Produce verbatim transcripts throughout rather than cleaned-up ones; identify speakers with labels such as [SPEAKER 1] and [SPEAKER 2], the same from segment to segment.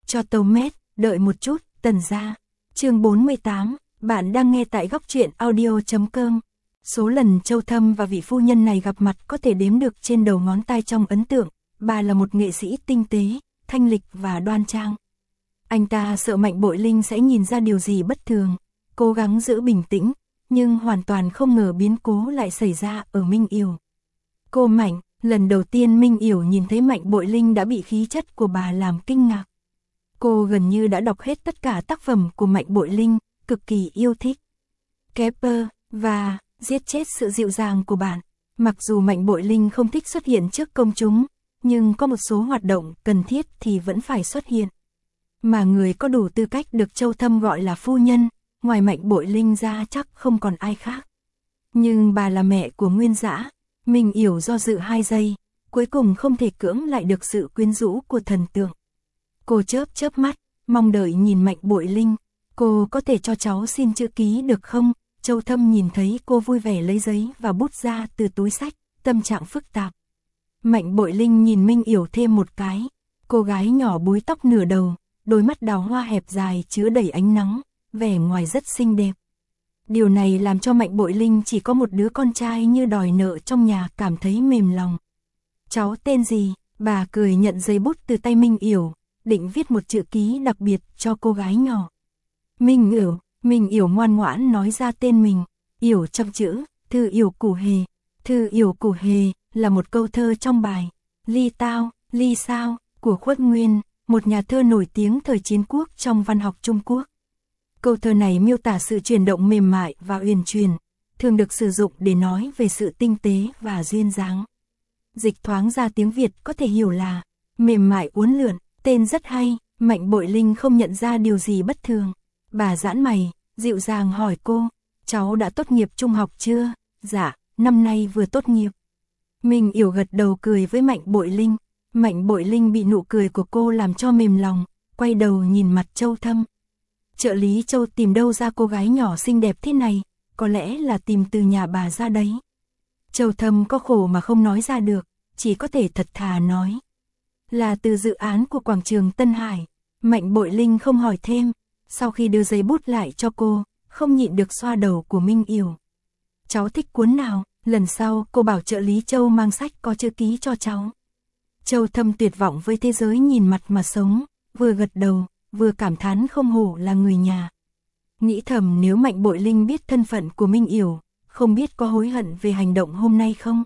[SPEAKER 1] Cho tàu mét, đợi một chút, Tần gia. Chương bốn mươi tám, bạn đang nghe tại góc truyện audio chấm com. Số lần Châu Thâm và vị phu nhân này gặp mặt có thể đếm được trên đầu ngón tay trong ấn tượng, bà là một nghệ sĩ tinh tế, thanh lịch và đoan trang. Anh ta sợ Mạnh Bội Linh sẽ nhìn ra điều gì bất thường, cố gắng giữ bình tĩnh, nhưng hoàn toàn không ngờ biến cố lại xảy ra ở Minh Yểu. Cô Mạnh, lần đầu tiên Minh Yểu nhìn thấy Mạnh Bội Linh đã bị khí chất của bà làm kinh ngạc. Cô gần như đã đọc hết tất cả tác phẩm của Mạnh Bội Linh, cực kỳ yêu thích. Kepler và giết chết sự dịu dàng của bạn. Mặc dù Mạnh Bội Linh không thích xuất hiện trước công chúng, nhưng có một số hoạt động cần thiết thì vẫn phải xuất hiện. Mà người có đủ tư cách được Châu Thâm gọi là phu nhân, ngoài Mạnh Bội Linh ra chắc không còn ai khác. Nhưng bà là mẹ của Nguyên Dã, Minh Yểu do dự hai giây, cuối cùng không thể cưỡng lại được sự quyến rũ của thần tượng. Cô chớp chớp mắt, mong đợi nhìn Mạnh Bội Linh. Cô có thể cho cháu xin chữ ký được không? Châu Thâm nhìn thấy cô vui vẻ lấy giấy và bút ra từ túi sách, tâm trạng phức tạp. Mạnh Bội Linh nhìn Minh Yểu thêm một cái. Cô gái nhỏ búi tóc nửa đầu, đôi mắt đào hoa hẹp dài chứa đầy ánh nắng, vẻ ngoài rất xinh đẹp. Điều này làm cho Mạnh Bội Linh chỉ có một đứa con trai như đòi nợ trong nhà cảm thấy mềm lòng. Cháu tên gì? Bà cười nhận giấy bút từ tay Minh Yểu, định viết một chữ ký đặc biệt cho cô gái nhỏ. Minh Yểu, Minh Yểu ngoan ngoãn nói ra tên mình. Yểu trong chữ, Thư Yểu Củ Hề. Thư Yểu Củ Hề là một câu thơ trong bài Ly Tao, Ly Sao của Khuất Nguyên, một nhà thơ nổi tiếng thời chiến quốc trong văn học Trung Quốc. Câu thơ này miêu tả sự chuyển động mềm mại và uyển chuyển, thường được sử dụng để nói về sự tinh tế và duyên dáng. Dịch thoáng ra tiếng Việt có thể hiểu là mềm mại uốn lượn. Tên rất hay. Mạnh Bội Linh không nhận ra điều gì bất thường. Bà giãn mày, dịu dàng hỏi cô, cháu đã tốt nghiệp trung học chưa? Dạ, năm nay vừa tốt nghiệp. Minh Yểu gật đầu cười với Mạnh Bội Linh. Mạnh Bội Linh bị nụ cười của cô làm cho mềm lòng, quay đầu nhìn mặt Châu Thâm. Trợ lý Châu tìm đâu ra cô gái nhỏ xinh đẹp thế này, có lẽ là tìm từ nhà bà ra đấy. Châu Thâm có khổ mà không nói ra được, chỉ có thể thật thà nói. Là từ dự án của quảng trường Tân Hải. Mạnh Bội Linh không hỏi thêm, sau khi đưa giấy bút lại cho cô, không nhịn được xoa đầu của Minh Yểu. Cháu thích cuốn nào? Lần sau cô bảo trợ lý Châu mang sách có chữ ký cho cháu. Châu Thâm tuyệt vọng với thế giới nhìn mặt mà sống, vừa gật đầu, vừa cảm thán không hổ là người nhà. Nghĩ thầm nếu Mạnh Bội Linh biết thân phận của Minh Yểu, không biết có hối hận về hành động hôm nay không?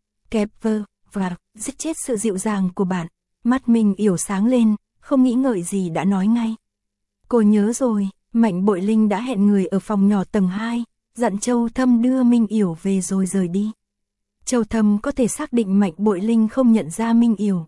[SPEAKER 1] Kepler và giết chết sự dịu dàng của bạn. Mắt Minh Yểu sáng lên, không nghĩ ngợi gì đã nói ngay. Cô nhớ rồi, Mạnh Bội Linh đã hẹn người ở phòng nhỏ tầng hai, dặn Châu Thâm đưa Minh Yểu về rồi rời đi. Châu Thâm có thể xác định Mạnh Bội Linh không nhận ra Minh Yểu.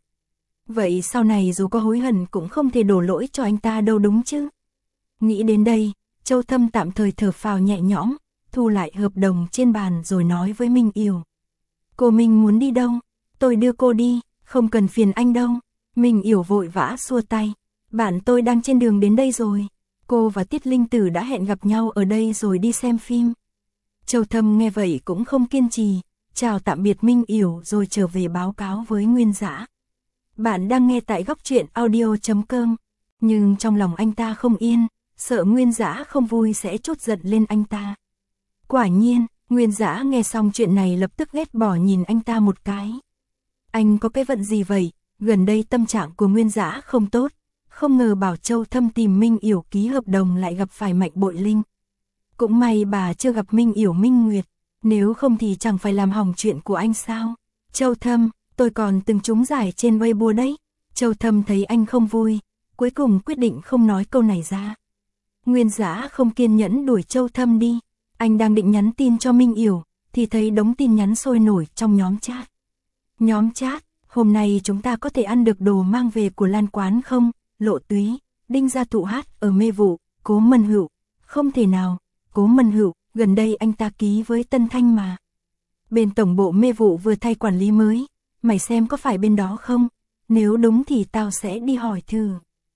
[SPEAKER 1] Vậy sau này dù có hối hận cũng không thể đổ lỗi cho anh ta đâu đúng chứ? Nghĩ đến đây, Châu Thâm tạm thời thở phào nhẹ nhõm, thu lại hợp đồng trên bàn rồi nói với Minh Yểu. Cô Minh muốn đi đâu? Tôi đưa cô đi, không cần phiền anh đâu. Minh Yểu vội vã xua tay. Bạn tôi đang trên đường đến đây rồi. Cô và Tiết Linh Tử đã hẹn gặp nhau ở đây rồi đi xem phim. Châu Thâm nghe vậy cũng không kiên trì, chào tạm biệt Minh Yểu rồi trở về báo cáo với Nguyên Dã. Bạn đang nghe tại góc truyện audio chấm com. Nhưng trong lòng anh ta không yên, sợ Nguyên Dã không vui sẽ trút giận lên anh ta. Quả nhiên, Nguyên Dã nghe xong chuyện này lập tức ghét bỏ nhìn anh ta một cái. Anh có cái vận gì vậy? Gần đây tâm trạng của Nguyên Dã không tốt, không ngờ bảo Châu Thâm tìm Minh Yểu ký hợp đồng lại gặp phải Mạnh Bội Linh. Cũng may bà chưa gặp Minh Yểu Minh Nguyệt, nếu không thì chẳng phải làm hỏng chuyện của anh sao? Châu Thâm, tôi còn từng trúng giải trên Weibo đấy. Châu Thâm thấy anh không vui, cuối cùng quyết định không nói câu này ra. Nguyên Dã không kiên nhẫn đuổi Châu Thâm đi, anh đang định nhắn tin cho Minh Yểu, thì thấy đống tin nhắn sôi nổi trong nhóm chat. Nhóm chat, hôm nay chúng ta có thể ăn được đồ mang về của Lan Quán không? Lộ Túy, Đinh Gia Thụ hát ở Mê Vụ, Cố Mân Hữu. Không thể nào, Cố Mân Hữu, gần đây anh ta ký với Tân Thanh mà. Bên tổng bộ Mê Vụ vừa thay quản lý mới, mày xem có phải bên đó không? Nếu đúng thì tao sẽ đi hỏi thử.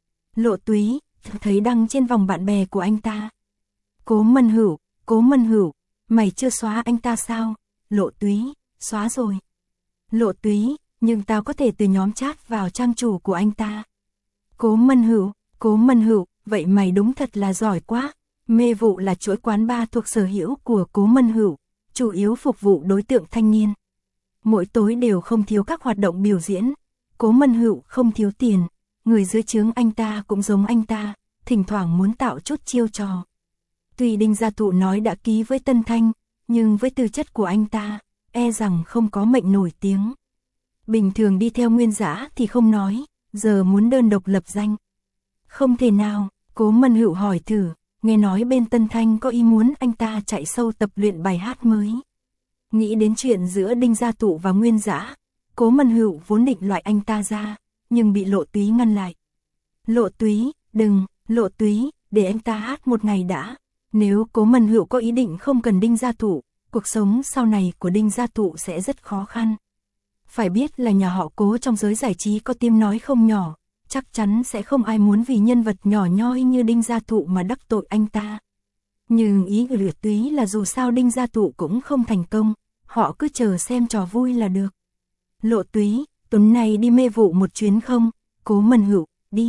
[SPEAKER 1] Lộ Túy, thấy đăng trên vòng bạn bè của anh ta. Cố Mân Hữu, Cố Mân Hữu, mày chưa xóa anh ta sao? Lộ Túy, xóa rồi. Lộ Túy, nhưng tao có thể từ nhóm chat vào trang chủ của anh ta. Cố Mân Hữu, Cố Mân Hữu, vậy mày đúng thật là giỏi quá. Mê Vụ là chuỗi quán bar thuộc sở hữu của Cố Mân Hữu, chủ yếu phục vụ đối tượng thanh niên. Mỗi tối đều không thiếu các hoạt động biểu diễn. Cố Mân Hữu không thiếu tiền, người dưới trướng anh ta cũng giống anh ta, thỉnh thoảng muốn tạo chút chiêu trò. Tuy Đinh Gia Thụ nói đã ký với Tân Thanh, nhưng với tư chất của anh ta, e rằng không có mệnh nổi tiếng. Bình thường đi theo Nguyên Dã thì không nói, giờ muốn đơn độc lập danh. Không thể nào, Cố Mân Hữu hỏi thử, nghe nói bên Tân Thanh có ý muốn anh ta chạy sâu tập luyện bài hát mới. Nghĩ đến chuyện giữa Đinh Gia Thụ và Nguyên Dã, Cố Mân Hữu vốn định loại anh ta ra, nhưng bị Lộ Túy ngăn lại. Lộ Túy, đừng, Lộ Túy, để anh ta hát một ngày đã. Nếu Cố Mân Hữu có ý định không cần Đinh Gia Thụ, cuộc sống sau này của Đinh Gia Thụ sẽ rất khó khăn. Phải biết là nhà họ Cố trong giới giải trí có tiếng nói không nhỏ, chắc chắn sẽ không ai muốn vì nhân vật nhỏ nhoi như Đinh Gia Thụ mà đắc tội anh ta. Nhưng ý của Lộ Túy là dù sao Đinh Gia Thụ cũng không thành công, họ cứ chờ xem trò vui là được. Lộ Túy, tuần này đi Mê Vụ một chuyến không? Cố Mân Hữu, đi.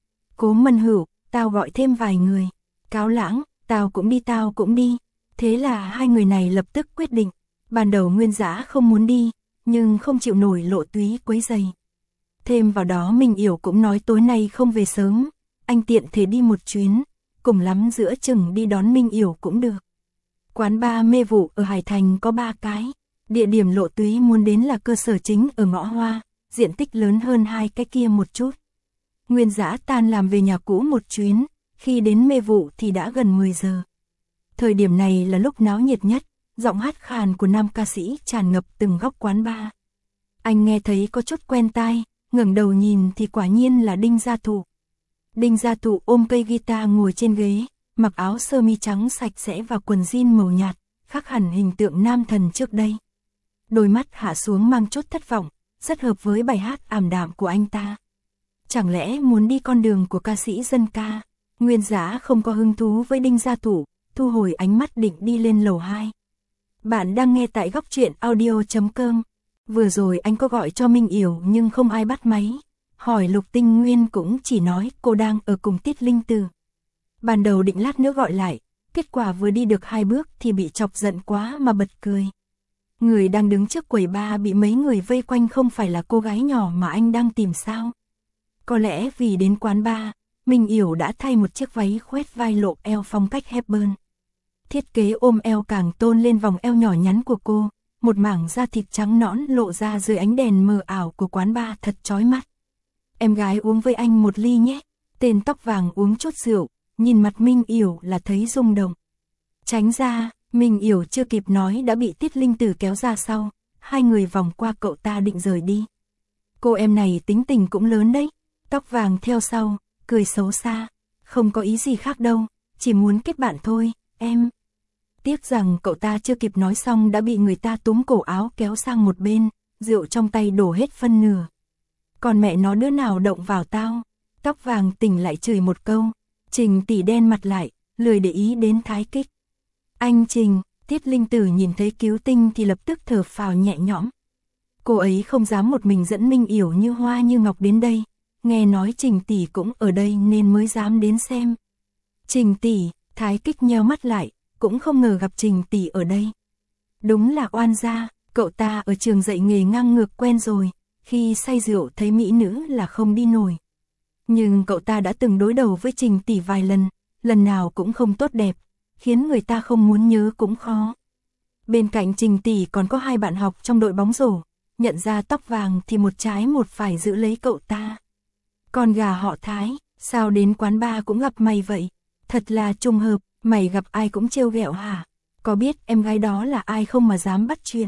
[SPEAKER 1] Cố Mân Hữu, tao gọi thêm vài người. Cáo Lãng, tao cũng đi tao cũng đi. Thế là hai người này lập tức quyết định. Ban đầu Nguyên Dã không muốn đi, nhưng không chịu nổi Lộ Túy quấy rầy. Thêm vào đó Minh Yểu cũng nói tối nay không về sớm, anh tiện thể đi một chuyến, cùng lắm giữa chừng đi đón Minh Yểu cũng được. Quán bar Mê Vụ ở Hải Thành có ba cái, địa điểm Lộ Túy muốn đến là cơ sở chính ở Ngõ Hoa, diện tích lớn hơn hai cái kia một chút. Nguyên Dã tan làm về nhà cũ một chuyến, khi đến Mê Vụ thì đã gần mười giờ. Thời điểm này là lúc náo nhiệt nhất, giọng hát khàn của nam ca sĩ tràn ngập từng góc quán bar. Anh nghe thấy có chút quen tai, ngẩng đầu nhìn thì quả nhiên là Đinh Gia Thụ. Đinh Gia Thụ ôm cây guitar ngồi trên ghế, mặc áo sơ mi trắng sạch sẽ và quần jean màu nhạt, khác hẳn hình tượng nam thần trước đây. Đôi mắt hạ xuống mang chút thất vọng, rất hợp với bài hát ảm đạm của anh ta. Chẳng lẽ muốn đi con đường của ca sĩ dân ca? Nguyên Dã không có hứng thú với Đinh Gia Thụ, thu hồi ánh mắt định đi lên lầu hai. Bạn đang nghe tại góc truyện audio chấm com. Vừa rồi anh có gọi cho Minh Yểu nhưng không ai bắt máy. Hỏi Lục Tinh Nguyên cũng chỉ nói cô đang ở cùng Tiết Linh Tử. Ban đầu định lát nữa gọi lại, kết quả vừa đi được hai bước thì bị chọc giận quá mà bật cười. Người đang đứng trước quầy bar bị mấy người vây quanh không phải là cô gái nhỏ mà anh đang tìm sao? Có lẽ vì đến quán bar, Minh Yểu đã thay một chiếc váy khoét vai lộ eo phong cách Hepburn. Thiết kế ôm eo càng tôn lên vòng eo nhỏ nhắn của cô, một mảng da thịt trắng nõn lộ ra dưới ánh đèn mờ ảo của quán bar thật chói mắt. Em gái uống với anh một ly nhé. Tên tóc vàng uống chút rượu, nhìn mặt Minh Yểu là thấy rung động. Tránh ra, Minh Yểu chưa kịp nói đã bị Tiết Linh Tử kéo ra sau, hai người vòng qua cậu ta định rời đi. Cô em này tính tình cũng lớn đấy. Tóc vàng theo sau, cười xấu xa, không có ý gì khác đâu, chỉ muốn kết bạn thôi, em. Tiếc rằng cậu ta chưa kịp nói xong đã bị người ta túm cổ áo kéo sang một bên, rượu trong tay đổ hết phân nửa. Còn mẹ nó đứa nào động vào tao? Tóc vàng tỉnh lại chửi một câu, Trình tỷ đen mặt lại, lười để ý đến Thái Kích. Anh Trình, Tiết Linh Tử nhìn thấy Cứu Tinh thì lập tức thở phào nhẹ nhõm. Cô ấy không dám một mình dẫn Minh Yểu như hoa như ngọc đến đây, nghe nói Trình tỷ cũng ở đây nên mới dám đến xem. Trình tỷ, Thái Kích nheo mắt lại, cũng không ngờ gặp Trình tỷ ở đây. Đúng là oan gia, cậu ta ở trường dạy nghề ngang ngược quen rồi, khi say rượu thấy mỹ nữ là không đi nổi. Nhưng cậu ta đã từng đối đầu với Trình tỷ vài lần, lần nào cũng không tốt đẹp, khiến người ta không muốn nhớ cũng khó. Bên cạnh Trình tỷ còn có hai bạn học trong đội bóng rổ, nhận ra tóc vàng thì một trái một phải giữ lấy cậu ta. Con gà họ Thái, sao đến quán bar cũng gặp mày vậy? Thật là trùng hợp, mày gặp ai cũng trêu ghẹo hả? Có biết em gái đó là ai không mà dám bắt chuyện?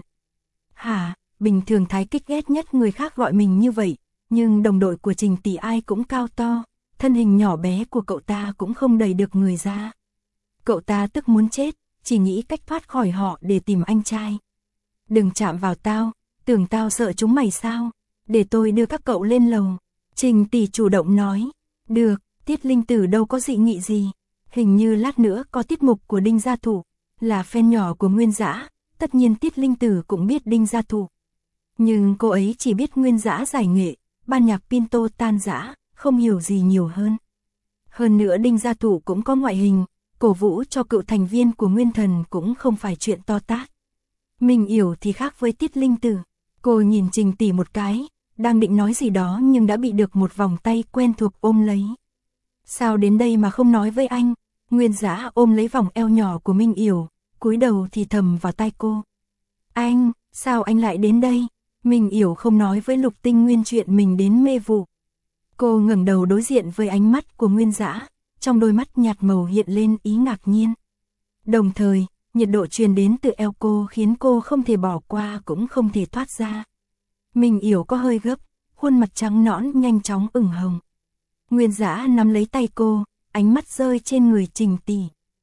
[SPEAKER 1] Hả, bình thường Thái Kích ghét nhất người khác gọi mình như vậy, nhưng đồng đội của Trình tỷ ai cũng cao to, thân hình nhỏ bé của cậu ta cũng không đẩy được người ra. Cậu ta tức muốn chết, chỉ nghĩ cách thoát khỏi họ để tìm anh trai. Đừng chạm vào tao, tưởng tao sợ chúng mày sao? Để tôi đưa các cậu lên lầu. Trình tỷ chủ động nói. Được, Tiết Linh Tử đâu có dị nghị gì. Hình như lát nữa có tiết mục của Đinh Gia Thụ, là fan nhỏ của Nguyên Dã, tất nhiên Tiết Linh Tử cũng biết Đinh Gia Thụ. Nhưng cô ấy chỉ biết Nguyên Dã giải nghệ, ban nhạc Pinto tan rã, không hiểu gì nhiều hơn. Hơn nữa Đinh Gia Thụ cũng có ngoại hình, cổ vũ cho cựu thành viên của Nguyên Thần cũng không phải chuyện to tát. Minh Yểu thì khác với Tiết Linh Tử, cô nhìn Trình tỷ một cái, đang định nói gì đó nhưng đã bị được một vòng tay quen thuộc ôm lấy. Sao đến đây mà không nói với anh? Nguyên Dã ôm lấy vòng eo nhỏ của Minh Yểu, cúi đầu thì thầm vào tai cô. Anh, sao anh lại đến đây? Minh Yểu không nói với Lục Tinh Nguyên chuyện mình đến mê vụ. Cô ngẩng đầu đối diện với ánh mắt của Nguyên Dã, trong đôi mắt nhạt màu hiện lên ý ngạc nhiên. Đồng thời, nhiệt độ truyền đến từ eo cô khiến cô không thể bỏ qua cũng không thể thoát ra. Minh Yểu có hơi gấp, khuôn mặt trắng nõn nhanh chóng ửng hồng. Nguyên Dã nắm lấy tay cô, ánh mắt rơi trên người Trình tỷ.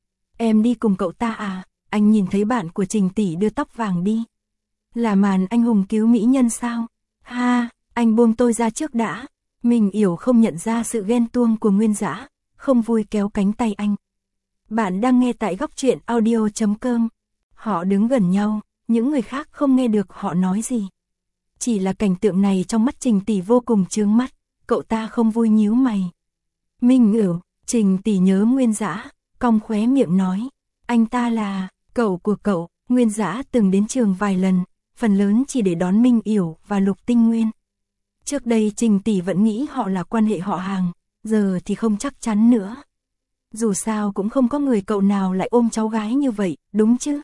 [SPEAKER 1] Em đi cùng cậu ta à? Anh nhìn thấy bạn của Trình tỷ đưa tóc vàng đi. Là màn anh hùng cứu mỹ nhân sao? Ha, anh buông tôi ra trước đã. Minh Yểu không nhận ra sự ghen tuông của Nguyên Dã, không vui kéo cánh tay anh. Bạn đang nghe tại góc truyện audio chấm com. Họ đứng gần nhau, những người khác không nghe được họ nói gì. Chỉ là cảnh tượng này trong mắt Trình tỷ vô cùng chướng mắt, cậu ta không vui nhíu mày. Minh Yểu, Trình tỷ nhớ Nguyên Dã, cong khóe miệng nói, anh ta là cậu của cậu. Nguyên Dã từng đến trường vài lần, phần lớn chỉ để đón Minh Yểu và Lục Tinh Nguyên. Trước đây Trình tỷ vẫn nghĩ họ là quan hệ họ hàng, giờ thì không chắc chắn nữa. Dù sao cũng không có người cậu nào lại ôm cháu gái như vậy, đúng chứ?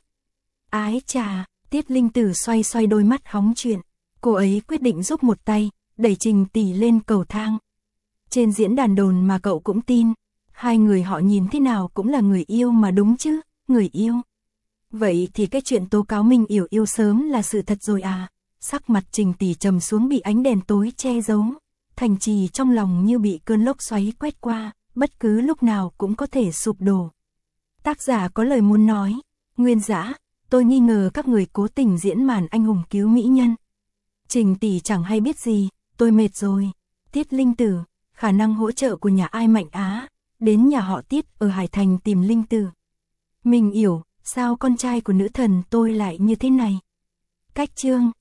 [SPEAKER 1] Ái chà, Tiết Linh Tử xoay xoay đôi mắt hóng chuyện. Cô ấy quyết định giúp một tay, đẩy Trình tỷ lên cầu thang. Trên diễn đàn đồn mà cậu cũng tin, hai người họ nhìn thế nào cũng là người yêu mà đúng chứ, người yêu. Vậy thì cái chuyện tố cáo Minh Yểu yêu sớm là sự thật rồi à? Sắc mặt Trình tỷ trầm xuống bị ánh đèn tối che giấu. Thành trì trong lòng như bị cơn lốc xoáy quét qua, bất cứ lúc nào cũng có thể sụp đổ. Tác giả có lời muốn nói, Nguyên Dã, tôi nghi ngờ các người cố tình diễn màn anh hùng cứu mỹ nhân. Trình tỷ chẳng hay biết gì, tôi mệt rồi. Tiết Linh Tử, khả năng hỗ trợ của nhà ai Mạnh Á, đến nhà họ Tiết ở Hải Thành tìm Linh Tử. Minh Yểu, sao con trai của nữ thần tôi lại như thế này? Cách chương